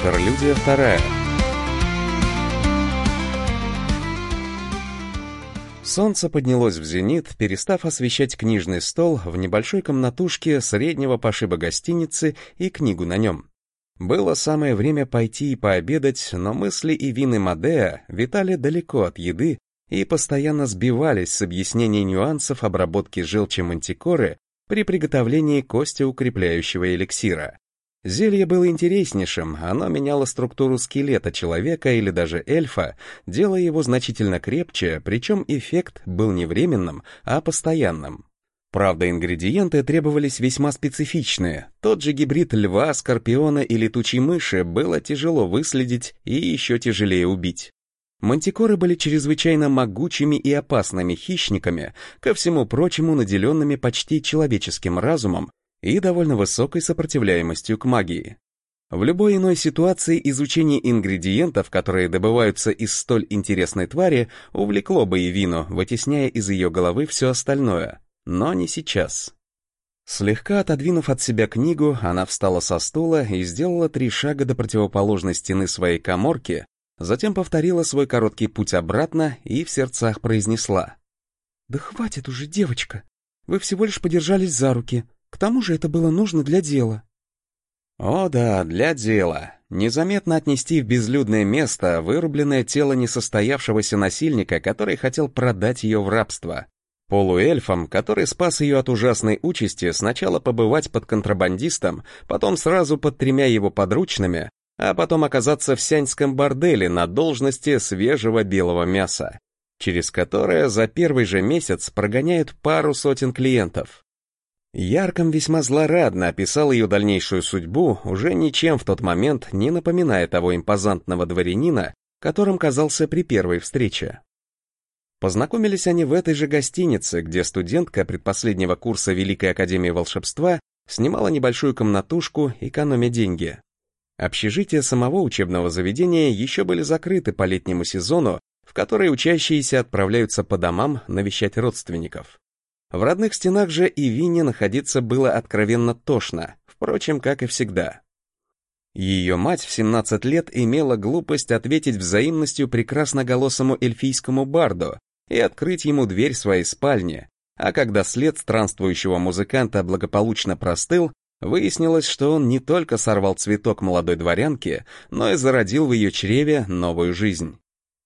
Интерлюдия вторая. Солнце поднялось в зенит, перестав освещать книжный стол в небольшой комнатушке среднего пошиба гостиницы и книгу на нем. Было самое время пойти и пообедать, но мысли Ивины Мадеа витали далеко от еды и постоянно сбивались с объяснения нюансов обработки желчи мантикоры при приготовлении костеукрепляющего эликсира. Зелье было интереснейшим, оно меняло структуру скелета человека или даже эльфа, делая его значительно крепче, причем эффект был не временным, а постоянным. Правда, ингредиенты требовались весьма специфичные. Тот же гибрид льва, скорпиона и летучей мыши было тяжело выследить и еще тяжелее убить. Мантикоры были чрезвычайно могучими и опасными хищниками, ко всему прочему наделенными почти человеческим разумом и довольно высокой сопротивляемостью к магии. В любой иной ситуации изучение ингредиентов, которые добываются из столь интересной твари, увлекло бы Ивину, вытесняя из ее головы все остальное. Но не сейчас. Слегка отодвинув от себя книгу, она встала со стула и сделала 3 шага до противоположной стены своей каморки, затем повторила свой короткий путь обратно и в сердцах произнесла: «Да хватит уже, девочка, вы всего лишь подержались за руки, к тому же это было нужно для дела». О да, для дела. Незаметно отнести в безлюдное место вырубленное тело несостоявшегося насильника, который хотел продать ее в рабство. Полуэльфом, который спас ее от ужасной участи, сначала побывать под контрабандистом, потом сразу под 3 его подручными, а потом оказаться в сяньском борделе на должности свежего белого мяса, через которое за первый же месяц прогоняют пару сотен клиентов. Ярком весьма злорадно описал ее дальнейшую судьбу, уже ничем в тот момент не напоминая того импозантного дворянина, которым казался при первой встрече. Познакомились они в этой же гостинице, где студентка предпоследнего курса Великой Академии Волшебства снимала небольшую комнатушку, экономя деньги. Общежития самого учебного заведения еще были закрыты по летнему сезону, в который учащиеся отправляются по домам навещать родственников. В родных стенах же Ивине находиться было откровенно тошно, впрочем, как и всегда. Ее мать в 17 лет имела глупость ответить взаимностью прекрасноголосому эльфийскому барду и открыть ему дверь своей спальни, а когда след странствующего музыканта благополучно простыл, выяснилось, что он не только сорвал цветок молодой дворянки, но и зародил в ее чреве новую жизнь.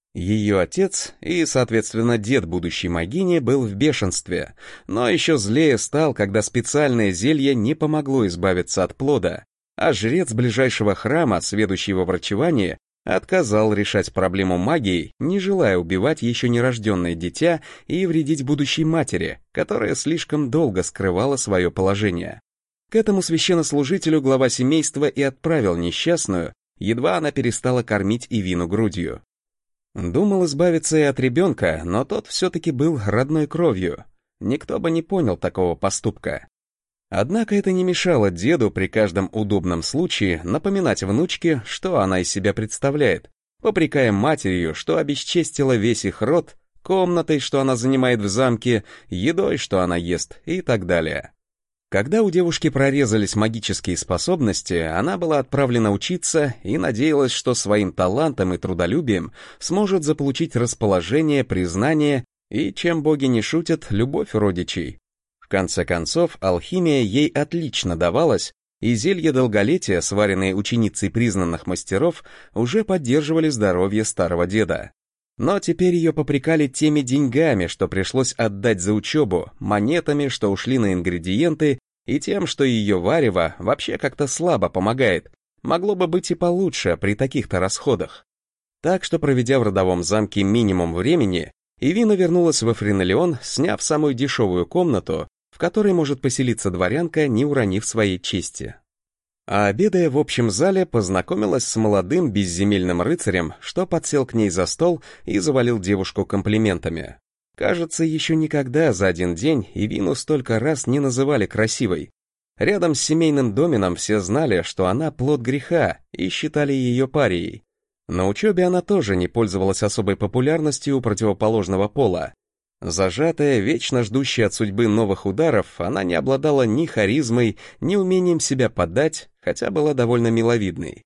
Ее отец и, соответственно, дед будущей могини был в бешенстве, но еще злее стал, когда специальное зелье не помогло избавиться от плода, а жрец ближайшего храма, сведущий во врачевании, отказал решать проблему магией, не желая убивать еще нерожденное дитя и вредить будущей матери, которая слишком долго скрывала свое положение. К этому священнослужителю глава семейства и отправил несчастную, едва она перестала кормить Ивину грудью. Думал избавиться и от ребенка, но тот все-таки был родной кровью. Никто бы не понял такого поступка. Однако это не мешало деду при каждом удобном случае напоминать внучке, что она из себя представляет, попрекая матерью, что обесчестила весь их род, комнатой, что она занимает в замке, едой, что она ест, и так далее. Когда у девушки прорезались магические способности, она была отправлена учиться и надеялась, что своим талантом и трудолюбием сможет заполучить расположение, признание и, чем боги не шутят, любовь родичей. В конце концов, алхимия ей отлично давалась, и зелья долголетия, сваренные ученицей признанных мастеров, уже поддерживали здоровье старого деда. Но теперь ее попрекали теми деньгами, что пришлось отдать за учебу, монетами, что ушли на ингредиенты, и тем, что ее варево вообще как-то слабо помогает. Могло бы быть и получше при таких-то расходах. Так что, проведя в родовом замке минимум времени, Ивина вернулась во Френелион, сняв самую дешевую комнату, в которой может поселиться дворянка, не уронив своей чести. А обедая в общем зале, познакомилась с молодым безземельным рыцарем, что подсел к ней за стол и завалил девушку комплиментами. Кажется, еще никогда за один день Ивину столько раз не называли красивой. Рядом с семейным доменом все знали, что она плод греха, и считали ее парией. На учебе она тоже не пользовалась особой популярностью у противоположного пола. Зажатая, вечно ждущая от судьбы новых ударов, она не обладала ни харизмой, ни умением себя подать, хотя была довольно миловидной.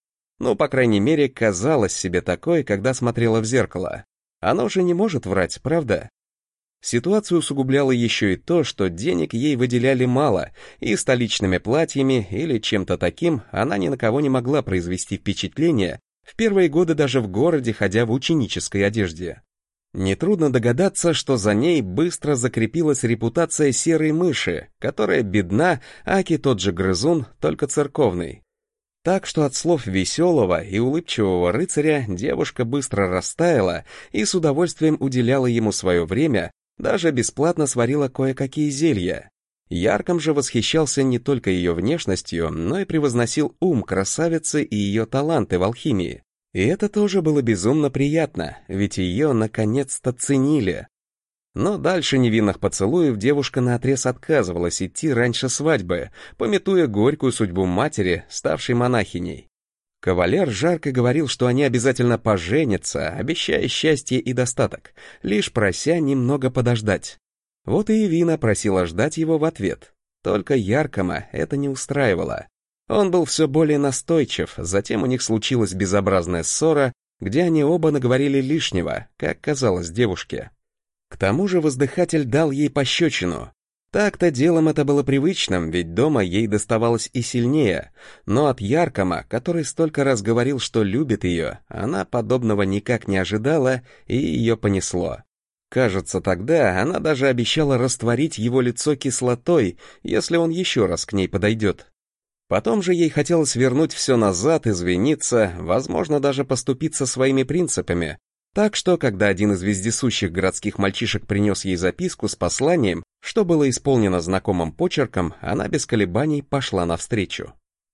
Ну, по крайней мере, казалась себе такой, когда смотрела в зеркало. Оно же не может врать, правда? Ситуацию усугубляло еще и то, что денег ей выделяли мало, и столичными платьями или чем-то таким она ни на кого не могла произвести впечатление, в первые годы даже в городе ходя в ученической одежде. Нетрудно догадаться, что за ней быстро закрепилась репутация серой мыши, которая бедна, аки тот же грызун, только церковный. Так что от слов веселого и улыбчивого рыцаря девушка быстро растаяла и с удовольствием уделяла ему свое время, даже бесплатно сварила кое-какие зелья. Ярком же восхищался не только ее внешностью, но и превозносил ум красавицы и ее таланты в алхимии. И это тоже было безумно приятно, ведь ее наконец-то ценили. Но дальше невинных поцелуев девушка наотрез отказывалась идти раньше свадьбы, памятуя горькую судьбу матери, ставшей монахиней. Кавалер жарко говорил, что они обязательно поженятся, обещая счастье и достаток, лишь прося немного подождать. Вот и Эвина просила ждать его в ответ. Только Яркома это не устраивало. Он был все более настойчив, затем у них случилась безобразная ссора, где они оба наговорили лишнего, как казалось девушке. К тому же воздыхатель дал ей пощечину. Так-то делом это было привычным, ведь дома ей доставалось и сильнее, но от Яркома, который столько раз говорил, что любит ее, она подобного никак не ожидала, и ее понесло. Кажется, тогда она даже обещала растворить его лицо кислотой, если он еще раз к ней подойдет. Потом же ей хотелось вернуть все назад, извиниться, возможно, даже поступиться своими принципами. Так что, когда один из вездесущих городских мальчишек принес ей записку с посланием, что было исполнено знакомым почерком, она без колебаний пошла навстречу.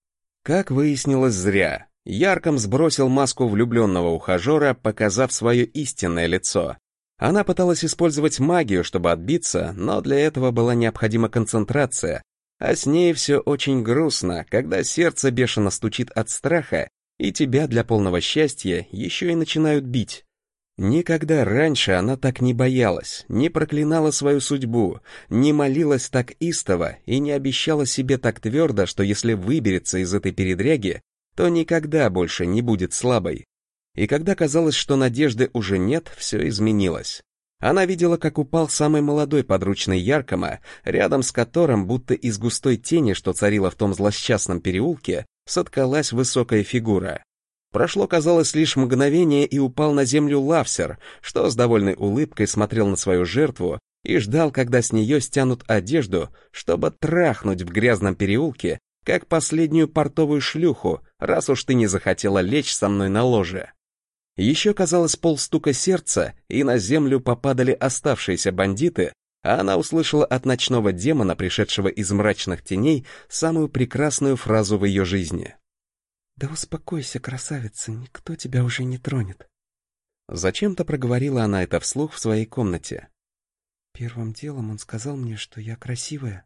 Как выяснилось, зря. Ярком сбросил маску влюбленного ухажера, показав свое истинное лицо. Она пыталась использовать магию, чтобы отбиться, но для этого была необходима концентрация, а с ней все очень грустно, когда сердце бешено стучит от страха, и тебя для полного счастья еще и начинают бить. Никогда раньше она так не боялась, не проклинала свою судьбу, не молилась так истово и не обещала себе так твердо, что если выберется из этой передряги, то никогда больше не будет слабой. И когда казалось, что надежды уже нет, все изменилось. Она видела, как упал самый молодой подручный Яркома, рядом с которым, будто из густой тени, что царила в том злосчастном переулке, соткалась высокая фигура. Прошло, казалось, лишь мгновение, и упал на землю Лавсер, что с довольной улыбкой смотрел на свою жертву и ждал, когда с нее стянут одежду, чтобы трахнуть в грязном переулке, как последнюю портовую шлюху, раз уж ты не захотела лечь со мной на ложе. Еще, казалось, полстука сердца, и на землю попадали оставшиеся бандиты, а она услышала от ночного демона, пришедшего из мрачных теней, самую прекрасную фразу в ее жизни. «Да успокойся, красавица, никто тебя уже не тронет». Зачем-то проговорила она это вслух в своей комнате. «Первым делом он сказал мне, что я красивая».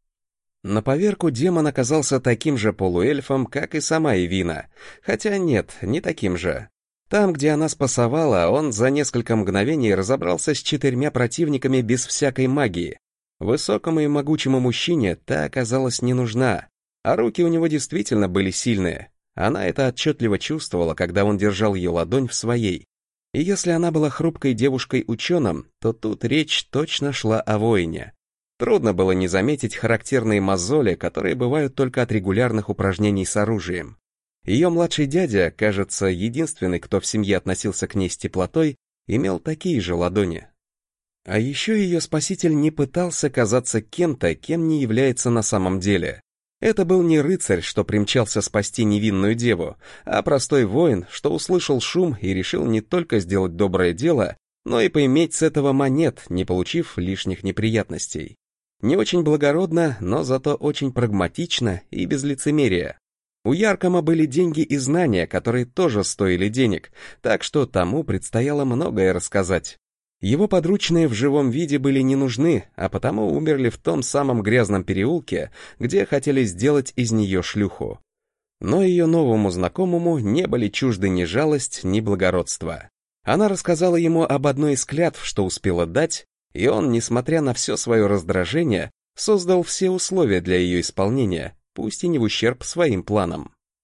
На поверку демон оказался таким же полуэльфом, как и сама Эвина, хотя нет, не таким же. Там, где она спасовала, он за несколько мгновений разобрался с 4 противниками без всякой магии. Высокому и могучему мужчине та оказалась не нужна, а руки у него действительно были сильные. Она это отчетливо чувствовала, когда он держал ее ладонь в своей. И если она была хрупкой девушкой-ученым, то тут речь точно шла о воине. Трудно было не заметить характерные мозоли, которые бывают только от регулярных упражнений с оружием. Ее младший дядя, кажется, единственный, кто в семье относился к ней с теплотой, имел такие же ладони. А еще ее спаситель не пытался казаться кем-то, кем не является на самом деле. Это был не рыцарь, что примчался спасти невинную деву, а простой воин, что услышал шум и решил не только сделать доброе дело, но и поиметь с этого монет, не получив лишних неприятностей. Не очень благородно, но зато очень прагматично и без лицемерия. У Яркома были деньги и знания, которые тоже стоили денег, так что тому предстояло многое рассказать. Его подручные в живом виде были не нужны, а потому умерли в том самом грязном переулке, где хотели сделать из нее шлюху. Но ее новому знакомому не были чужды ни жалость, ни благородство. Она рассказала ему об одной из клятв, что успела дать, и он, несмотря на все свое раздражение, создал все условия для ее исполнения, пусть и не в ущерб своим планам.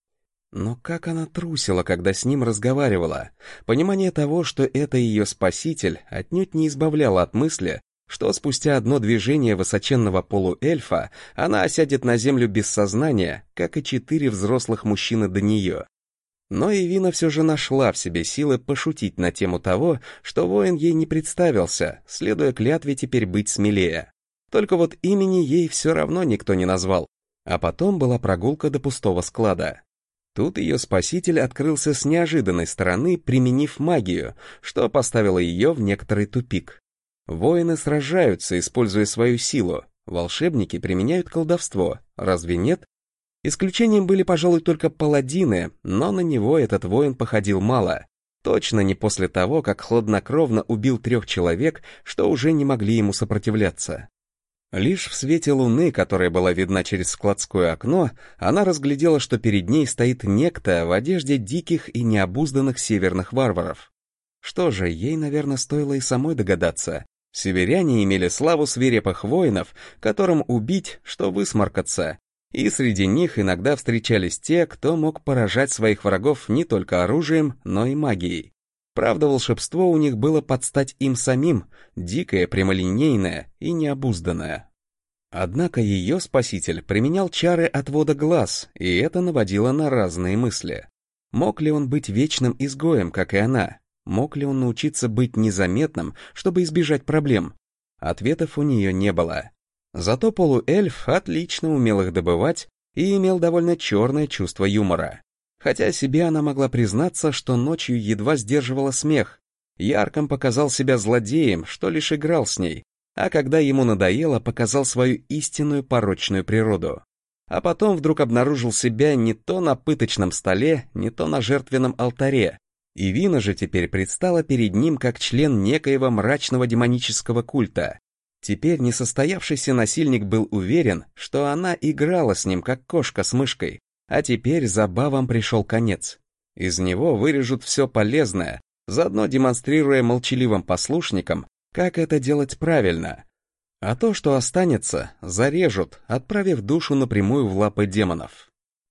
Но как она трусила, когда с ним разговаривала. Понимание того, что это ее спаситель, отнюдь не избавляло от мысли, что спустя одно движение высоченного полуэльфа она осядет на землю без сознания, как и 4 взрослых мужчины до нее. Но Ивина все же нашла в себе силы пошутить на тему того, что воин ей не представился, следуя клятве теперь быть смелее. Только вот имени ей все равно никто не назвал. А потом была прогулка до пустого склада. Тут ее спаситель открылся с неожиданной стороны, применив магию, что поставило ее в некоторый тупик. Воины сражаются, используя свою силу, волшебники применяют колдовство, разве нет? Исключением были, пожалуй, только паладины, но на него этот воин походил мало. Точно не после того, как хладнокровно убил 3 человек, что уже не могли ему сопротивляться. Лишь в свете луны, которая была видна через складское окно, она разглядела, что перед ней стоит некто в одежде диких и необузданных северных варваров. Что же, ей, наверное, стоило и самой догадаться. Северяне имели славу свирепых воинов, которым убить, что высморкаться, и среди них иногда встречались те, кто мог поражать своих врагов не только оружием, но и магией. Правда, волшебство у них было под стать им самим, дикое, прямолинейное и необузданное. Однако ее спаситель применял чары отвода глаз, и это наводило на разные мысли. Мог ли он быть вечным изгоем, как и она? Мог ли он научиться быть незаметным, чтобы избежать проблем? Ответов у нее не было. Зато полуэльф отлично умел их добывать и имел довольно черное чувство юмора. Хотя себе она могла признаться, что ночью едва сдерживала смех. Ярком показал себя злодеем, что лишь играл с ней, а когда ему надоело, показал свою истинную порочную природу. А потом вдруг обнаружил себя не то на пыточном столе, не то на жертвенном алтаре. Ивина же теперь предстала перед ним как член некоего мрачного демонического культа. Теперь несостоявшийся насильник был уверен, что она играла с ним как кошка с мышкой, а теперь забавам пришел конец. Из него вырежут все полезное, заодно демонстрируя молчаливым послушникам, как это делать правильно. А то, что останется, зарежут, отправив душу напрямую в лапы демонов.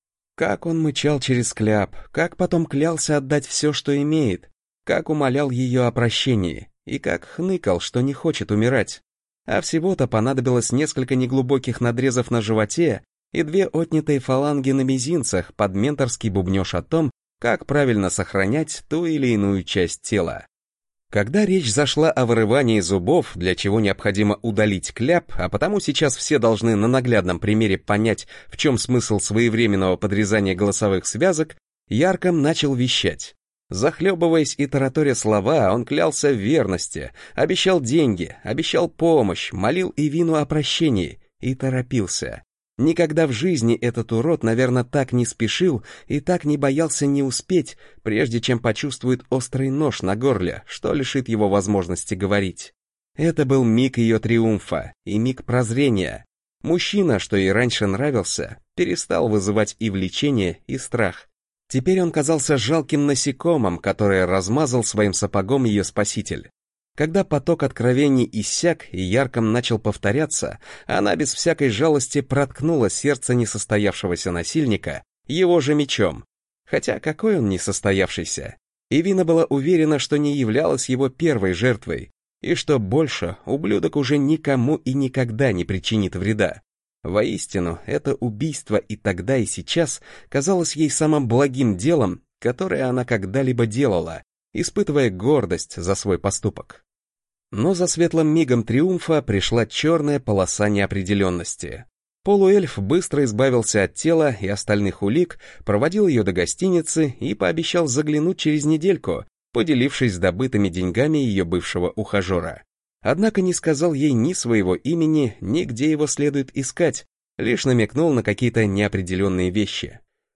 Как он мычал через кляп, как потом клялся отдать все, что имеет, как умолял ее о прощении, и как хныкал, что не хочет умирать. А всего-то понадобилось несколько неглубоких надрезов на животе и 2 отнятые фаланги на мизинцах под менторский бубнёж о том, как правильно сохранять ту или иную часть тела. Когда речь зашла о вырывании зубов, для чего необходимо удалить кляп, а потому сейчас все должны на наглядном примере понять, в чем смысл своевременного подрезания голосовых связок, Ярком начал вещать. Захлебываясь и тараторя слова, он клялся в верности, обещал деньги, обещал помощь, молил Ивину о прощении и торопился. Никогда в жизни этот урод, наверное, так не спешил и так не боялся не успеть, прежде чем почувствует острый нож на горле, что лишит его возможности говорить. Это был миг ее триумфа и миг прозрения. Мужчина, что ей раньше нравился, перестал вызывать и влечение, и страх. Теперь он казался жалким насекомым, которое размазал своим сапогом ее спаситель. Когда поток откровений иссяк и Ярком начал повторяться, она без всякой жалости проткнула сердце несостоявшегося насильника его же мечом. Хотя какой он несостоявшийся? Ивина была уверена, что не являлась его первой жертвой, и что больше ублюдок уже никому и никогда не причинит вреда. Воистину, это убийство и тогда, и сейчас казалось ей самым благим делом, которое она когда-либо делала, испытывая гордость за свой поступок. Но за светлым мигом триумфа пришла черная полоса неопределенности. Полуэльф быстро избавился от тела и остальных улик, проводил ее до гостиницы и пообещал заглянуть через недельку, поделившись добытыми деньгами ее бывшего ухажера. Однако не сказал ей ни своего имени, ни где его следует искать, лишь намекнул на какие-то неопределенные вещи.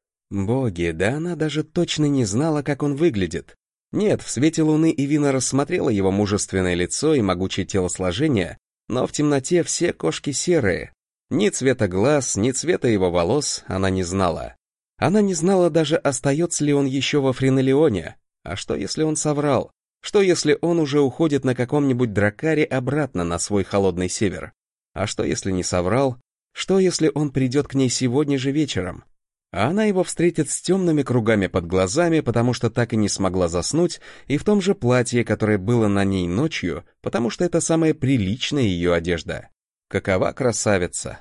Боги, да она даже точно не знала, как он выглядит. Нет, в свете луны Ивина рассмотрела его мужественное лицо и могучее телосложение, но в темноте все кошки серые. Ни цвета глаз, ни цвета его волос она не знала. Она не знала даже, остается ли он еще во Френолеоне. А что, если он соврал? Что, если он уже уходит на каком-нибудь дракаре обратно на свой холодный север? А что, если не соврал? Что, если он придет к ней сегодня же вечером? А она его встретит с темными кругами под глазами, потому что так и не смогла заснуть, и в том же платье, которое было на ней ночью, потому что это самая приличная ее одежда. Какова красавица!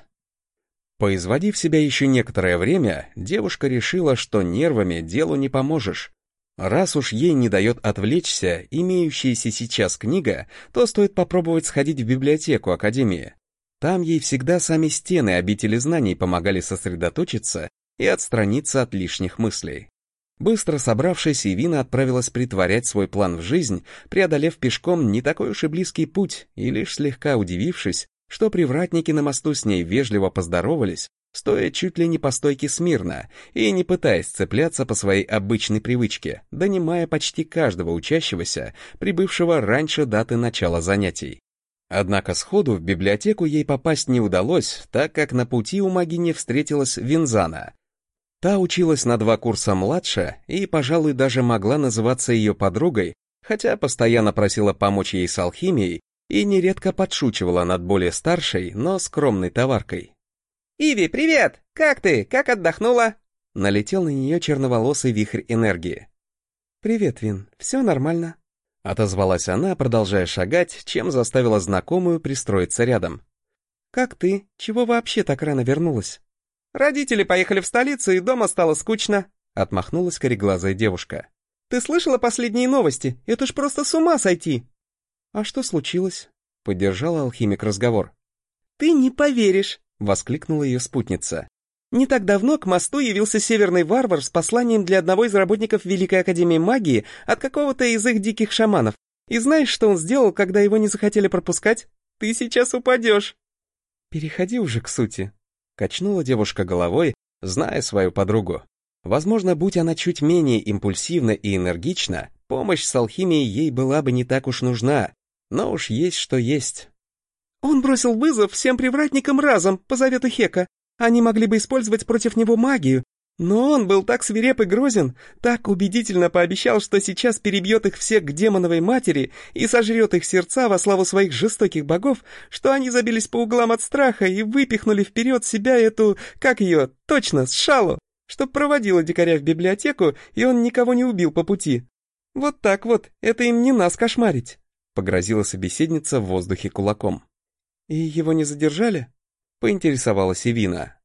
Поизводив себя еще некоторое время, девушка решила, что нервами делу не поможешь. Раз уж ей не дает отвлечься имеющаяся сейчас книга, то стоит попробовать сходить в библиотеку Академии. Там ей всегда сами стены обители знаний помогали сосредоточиться и отстраниться от лишних мыслей. Быстро собравшись, Ивина отправилась притворять свой план в жизнь, преодолев пешком не такой уж и близкий путь и лишь слегка удивившись, что привратники на мосту с ней вежливо поздоровались, стоя чуть ли не по стойке смирно и не пытаясь цепляться по своей обычной привычке, донимая почти каждого учащегося, прибывшего раньше даты начала занятий. Однако сходу в библиотеку ей попасть не удалось, так как на пути у Магини встретилась Винзана. Та училась на 2 курса младше и, пожалуй, даже могла называться ее подругой, хотя постоянно просила помочь ей с алхимией и нередко подшучивала над более старшей, но скромной товаркой. «Иви, привет! Как ты? Как отдохнула?» Налетел на нее черноволосый вихрь энергии. «Привет, Вин, все нормально», — отозвалась она, продолжая шагать, чем заставила знакомую пристроиться рядом. «Как ты? Чего вообще так рано вернулась?» «Родители поехали в столицу, и дома стало скучно», — отмахнулась кореглазая девушка. «Ты слышала последние новости? Это ж просто с ума сойти!» «А что случилось?» — поддержала алхимик разговор. «Ты не поверишь!» — воскликнула ее спутница. «Не так давно к мосту явился северный варвар с посланием для одного из работников Великой Академии Магии от какого-то из их диких шаманов. И знаешь, что он сделал, когда его не захотели пропускать? Ты сейчас упадешь!» «Переходи уже к сути», — качнула девушка головой, зная свою подругу. Возможно, будь она чуть менее импульсивна и энергична, помощь с алхимией ей была бы не так уж нужна, но уж есть что есть. «Он бросил вызов всем привратникам разом, по завету Хека. Они могли бы использовать против него магию, но он был так свиреп и грозен, так убедительно пообещал, что сейчас перебьет их всех к демоновой матери и сожрет их сердца во славу своих жестоких богов, что они забились по углам от страха и выпихнули вперед себя эту, как ее, точно, Сшалу, чтоб проводила дикаря в библиотеку, и он никого не убил по пути. Вот так вот, это им не нас кошмарить», — погрозила собеседница в воздухе кулаком. «И его не задержали?» — поинтересовалась Ивина.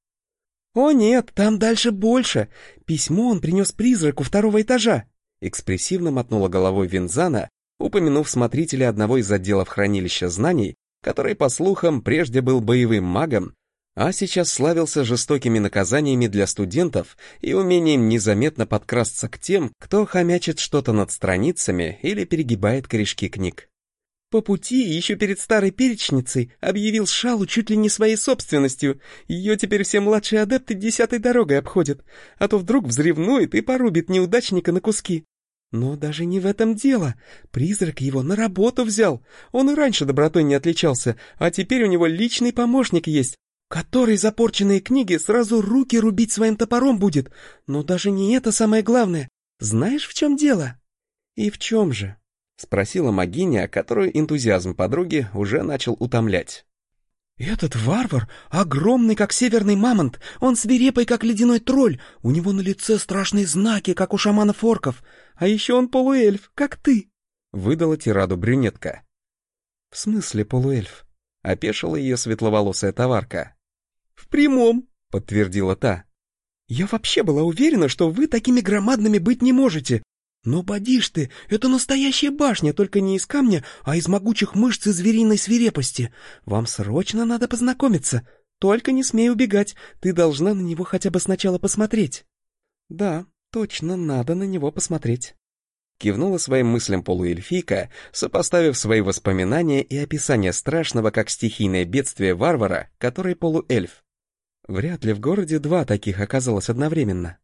«О нет, там дальше больше. Письмо он принес призраку 2-го этажа», — экспрессивно мотнула головой Винзана, упомянув смотрителя одного из отделов хранилища знаний, который, по слухам, прежде был боевым магом, а сейчас славился жестокими наказаниями для студентов и умением незаметно подкрасться к тем, кто хомячит что-то над страницами или перегибает корешки книг. «По пути, еще перед старой перечницей, объявил Сшалу чуть ли не своей собственностью. Ее теперь все младшие адепты 10-й дорогой обходят, а то вдруг взревнует и порубит неудачника на куски. Но даже не в этом дело. Призрак его на работу взял. Он и раньше добротой не отличался, а теперь у него личный помощник есть, который за порченные книги сразу руки рубить своим топором будет. Но даже не это самое главное. Знаешь, в чем дело?» «И в чем же?» — спросила Магиня, которую энтузиазм подруги уже начал утомлять. «Этот варвар огромный, как северный мамонт, он свирепый, как ледяной тролль, у него на лице страшные знаки, как у шаманов-орков, а еще он полуэльф, как ты», — выдала тираду брюнетка. «В смысле полуэльф?» — опешила ее светловолосая товарка. «В прямом», — подтвердила та. «Я вообще была уверена, что вы такими громадными быть не можете. Но поди ж ты, это настоящая башня, только не из камня, а из могучих мышц и звериной свирепости. Вам срочно надо познакомиться. Только не смей убегать, ты должна на него хотя бы сначала посмотреть». «Да, точно, надо на него посмотреть», — кивнула своим мыслям полуэльфийка, сопоставив свои воспоминания и описание страшного, как стихийное бедствие варвара, который полуэльф. Вряд ли в городе 2 таких оказалось одновременно.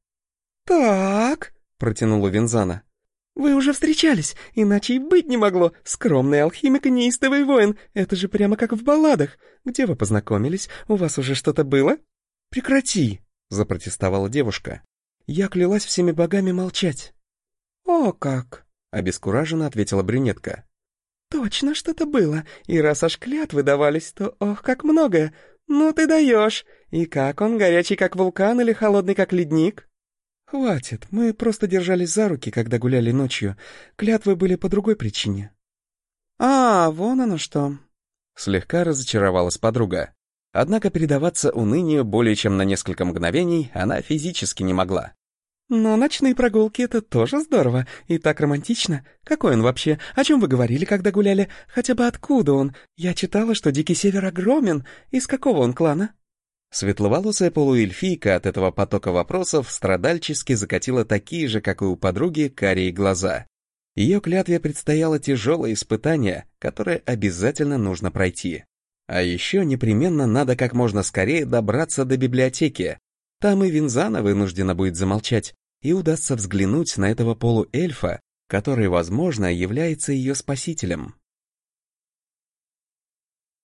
«Так», — протянула Винзана. «Вы уже встречались, иначе и быть не могло. Скромный алхимик и неистовый воин. Это же прямо как в балладах. Где вы познакомились? У вас уже что-то было?» «Прекрати!» — запротестовала девушка. «Я клялась всеми богами молчать». «О как!» — обескураженно ответила брюнетка. «Точно что-то было, и раз аж клятвы давались, то ох, как многое. Ну ты даешь. И как он, горячий как вулкан или холодный как ледник?» «Хватит, мы просто держались за руки, когда гуляли ночью. Клятвы были по другой причине». «А, вон оно что!» Слегка разочаровалась подруга. Однако передаваться унынию более чем на несколько мгновений она физически не могла. «Но ночные прогулки — это тоже здорово и так романтично. Какой он вообще? О чем вы говорили, когда гуляли? Хотя бы откуда он? Я читала, что Дикий Север огромен. Из какого он клана?» Светловолосая полуэльфийка от этого потока вопросов страдальчески закатила такие же, как и у подруги, карие глаза. Ее клятве предстояло тяжелое испытание, которое обязательно нужно пройти. А еще непременно надо как можно скорее добраться до библиотеки. Там и Винзана вынуждена будет замолчать, и удастся взглянуть на этого полуэльфа, который, возможно, является ее спасителем.